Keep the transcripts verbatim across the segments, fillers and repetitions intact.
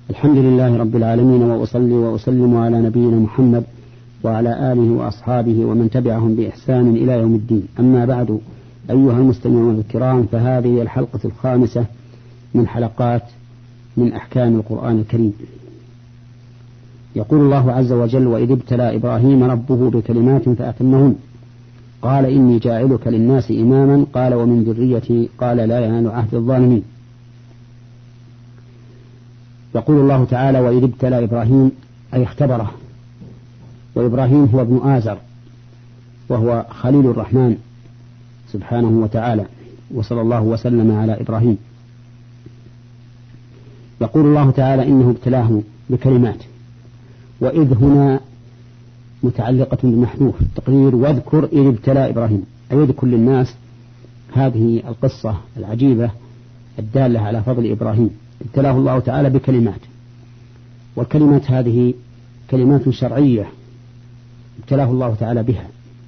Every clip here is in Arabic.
الحمد لله رب العالمين، وأصلي وأسلم على نبينا محمد وعلى آله وأصحابه ومن تبعهم بإحسان إلى يوم الدين. أما بعد، أيها المستمعون الكرام، فهذه الحلقة الخامسة من حلقات من أحكام القرآن الكريم. يقول الله عز وجل: وإذ ابتلى إبراهيم ربه بكلمات فأتمهن قال إني جاعلك للناس إماما قال ومن ذريتي قال لا ينال عهد الظالمين. يقول الله تعالى: وإذ ابتلى إبراهيم، أي اختبره. وإبراهيم هو ابن آزر، وهو خليل الرحمن سبحانه وتعالى، وصلى الله وسلم على إبراهيم. يقول الله تعالى: إنه ابتلاه بكلمات. وإذ هنا متعلقة بمحذوف تقدير واذكر إذ ابتلى إبراهيم، أي يذكر للناس هذه القصة العجيبة الدالة على فضل إبراهيم. ابتلاه الله تعالى بكلمات، والكلمات هذه كلمات شرعية ابتلاه الله تعالى بها،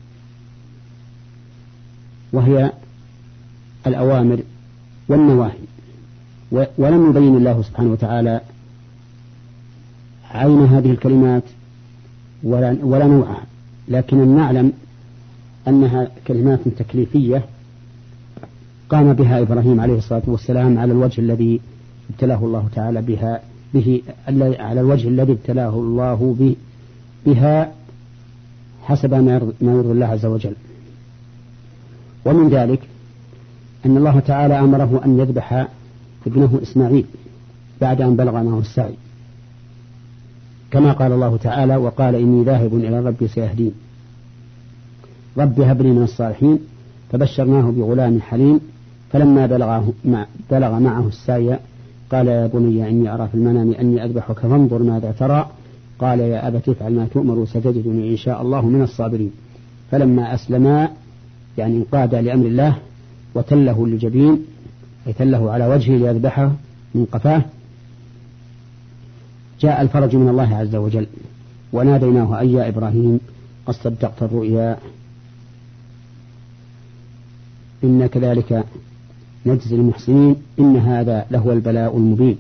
وهي الأوامر والنواهي. ولم يبين الله سبحانه وتعالى عين هذه الكلمات ولا, ولا نوعها، لكن نعلم أنها كلمات تكليفية قام بها إبراهيم عليه الصلاة والسلام على الوجه الذي ابتلاه الله تعالى بها به على الوجه الذي ابتلاه الله به بها حسب ما يرضي الله عز وجل. ومن ذلك أن الله تعالى أمره أن يذبح ابنه إسماعيل بعد أن بلغ معه السعي، كما قال الله تعالى: وقال إني ذاهب إلى ربي سيهدين رب هب لي من الصالحين فبشرناه بغلام حليم فلما بلغه مع بلغ معه السعي قال يا بني إني أرى في المنام أني أذبحك فانظر ماذا ترى قال يا أبت افعل ما تؤمر ستجدني إن شاء الله من الصابرين. فلما أسلما، يعني انقاد لأمر الله وتله للجبين، أي تله على وجهه ليذبحه من قفاه، جاء الفرج من الله عز وجل وناديناه أي يا إبراهيم قد صدقت الرؤيا إن كذلك نجزي المحسنين إن هذا لهو البلاء المبين.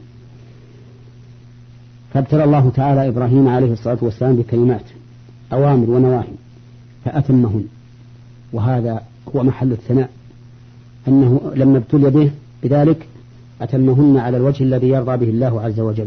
فابتلى الله تعالى إبراهيم عليه الصلاة والسلام بكلمات أوامر ونواهي فأتمهن، وهذا هو محل الثناء، أنه لما ابتلي به بذلك أتمهن على الوجه الذي يرضى به الله عز وجل،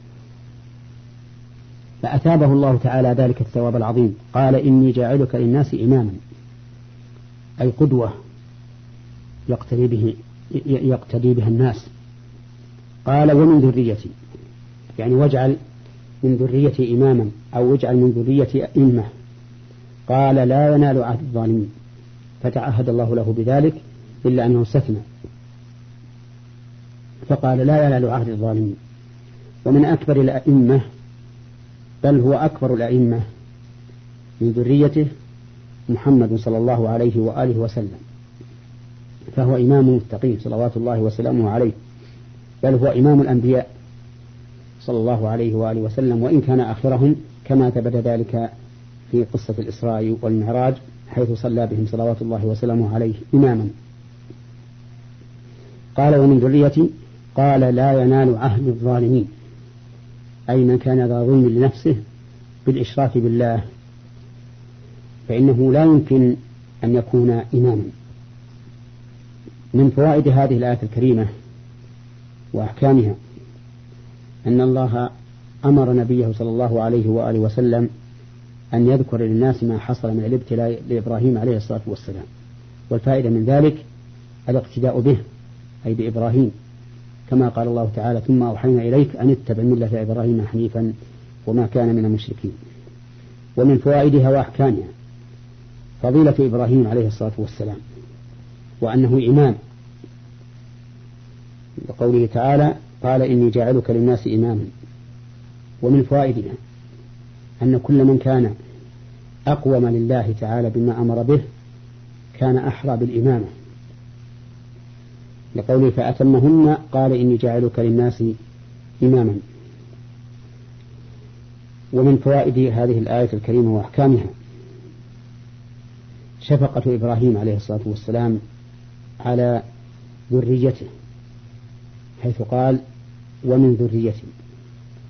فأثابه الله تعالى ذلك الثواب العظيم. قال إني جاعلك للناس إماما، أي قدوة يقتدي به يقتدي بها الناس. قال ومن ذريتي، يعني واجعل من ذريتي إماما، أو واجعل من ذريتي أئمة. قال لا ينال عهد الظالمين، فتعهد الله له بذلك إلا أنه استثنى فقال لا ينال عهد الظالمين. ومن أكبر الأئمة، بل هو أكبر الأئمة من ذريته محمد صلى الله عليه وآله وسلم، فهو إمام المتقين صلوات الله وسلامه عليه، بل هو إمام الأنبياء صلى الله عليه وآله وسلم، وإن كان آخرهم كما ثبت ذلك في قصة الإسراء والمعراج حيث صلى بهم صلوات الله وسلامه عليه إماما. قال ومن ذريتي، قال لا ينال عهد الظالمين، أي من كان ذا ظلم لنفسه بالإشراك بالله فإنه لا يمكن أن يكون إماما. من فوائد هذه الآية الكريمة وأحكامها أن الله أمر نبيه صلى الله عليه وآله وسلم أن يذكر للناس ما حصل من الابتلاء لإبراهيم عليه الصلاة والسلام، والفائدة من ذلك الاقتداء به، أي بإبراهيم، كما قال الله تعالى ثم أوحينا إليك أن اتبع ملة إبراهيم حنيفا وما كان من المشركين. ومن فوائدها وأحكامها فضيلة إبراهيم عليه الصلاة والسلام، وأنه إمام، لقوله تعالى قال إني جاعلك للناس إماما. ومن فوائدها أن كل من كان أقوم لله تعالى بما أمر به كان أحرى بالإمامة، لقوله فأتمهن قال إني جاعلك للناس إماما. ومن فوائد هذه الآية الكريمة وأحكامها شفقة إبراهيم عليه الصلاة والسلام على ذريته، حيث قال ومن ذريته،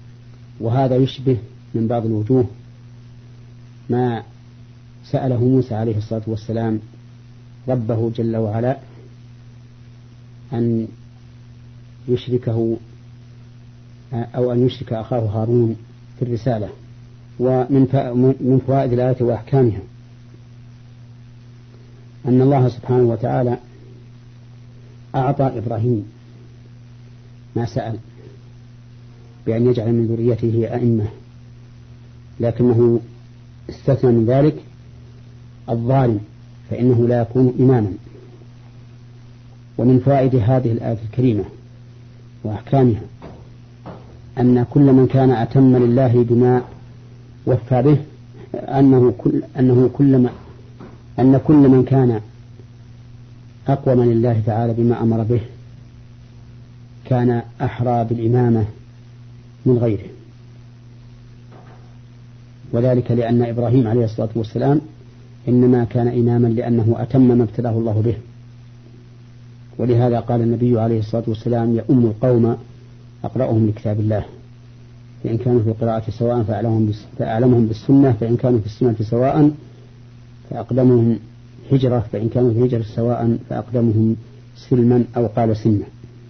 وهذا يشبه من بعض الوجوه ما سأله موسى عليه الصلاة والسلام ربه جل وعلا أن يشركه أو أن يشرك أخاه هارون في الرسالة. ومن من فوائد الآية وأحكامها أن الله سبحانه وتعالى أعطى إبراهيم ما سأل بأن يجعل من ذريته أئمة، لكنه استثنى من ذلك الظالم فإنه لا يكون إماما. ومن فوائد هذه الآية الكريمة وأحكامها أن كل من كان أتم لله بما وفى به أنه كل أنه كل أن كل من كان أقوم لله تعالى بما أمر به كان أحرى بالإمامة من غيره، وذلك لأن إبراهيم عليه الصلاة والسلام إنما كان إماما لأنه أتم ما ابتلاه الله به. ولهذا قال النبي عليه الصلاة والسلام يؤم القوم أقرأهم لكتاب الله، فإن كانوا في القراءة سواء فأعلمهم بالسنة، فإن كانوا في السنة سواء فأقدمهم هجرة، فإن كانوا في هجرة سواء فأقدمهم سلما أو قال سنة.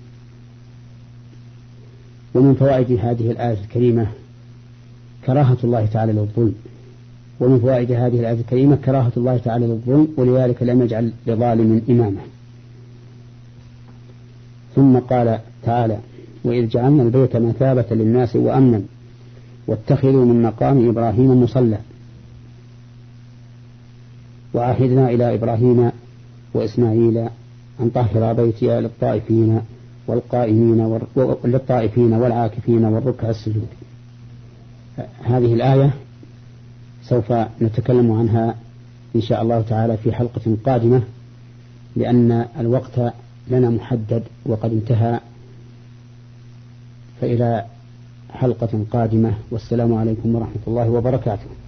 ومن فوائد هذه الآية الكريمة كراهة الله تعالى للظلم. ومن فوائد هذه الآية الكريمة كراهة الله تعالى للظلم، ولذلك لم يجعل لظالم إمامه. ثم قال تعالى وإذ جعلنا البيت مثابة للناس وأمنا واتخذوا من مقام إبراهيم مصلى وعهدنا إلى إبراهيم وإسماعيل أن طهر بيتي للطائفين والقائمين للطائفين والعاكفين والركع السجود. هذه الآية سوف نتكلم عنها إن شاء الله تعالى في حلقة قادمة، لأن الوقت لنا محدد وقد انتهى، فإلى حلقة قادمة، والسلام عليكم ورحمة الله وبركاته.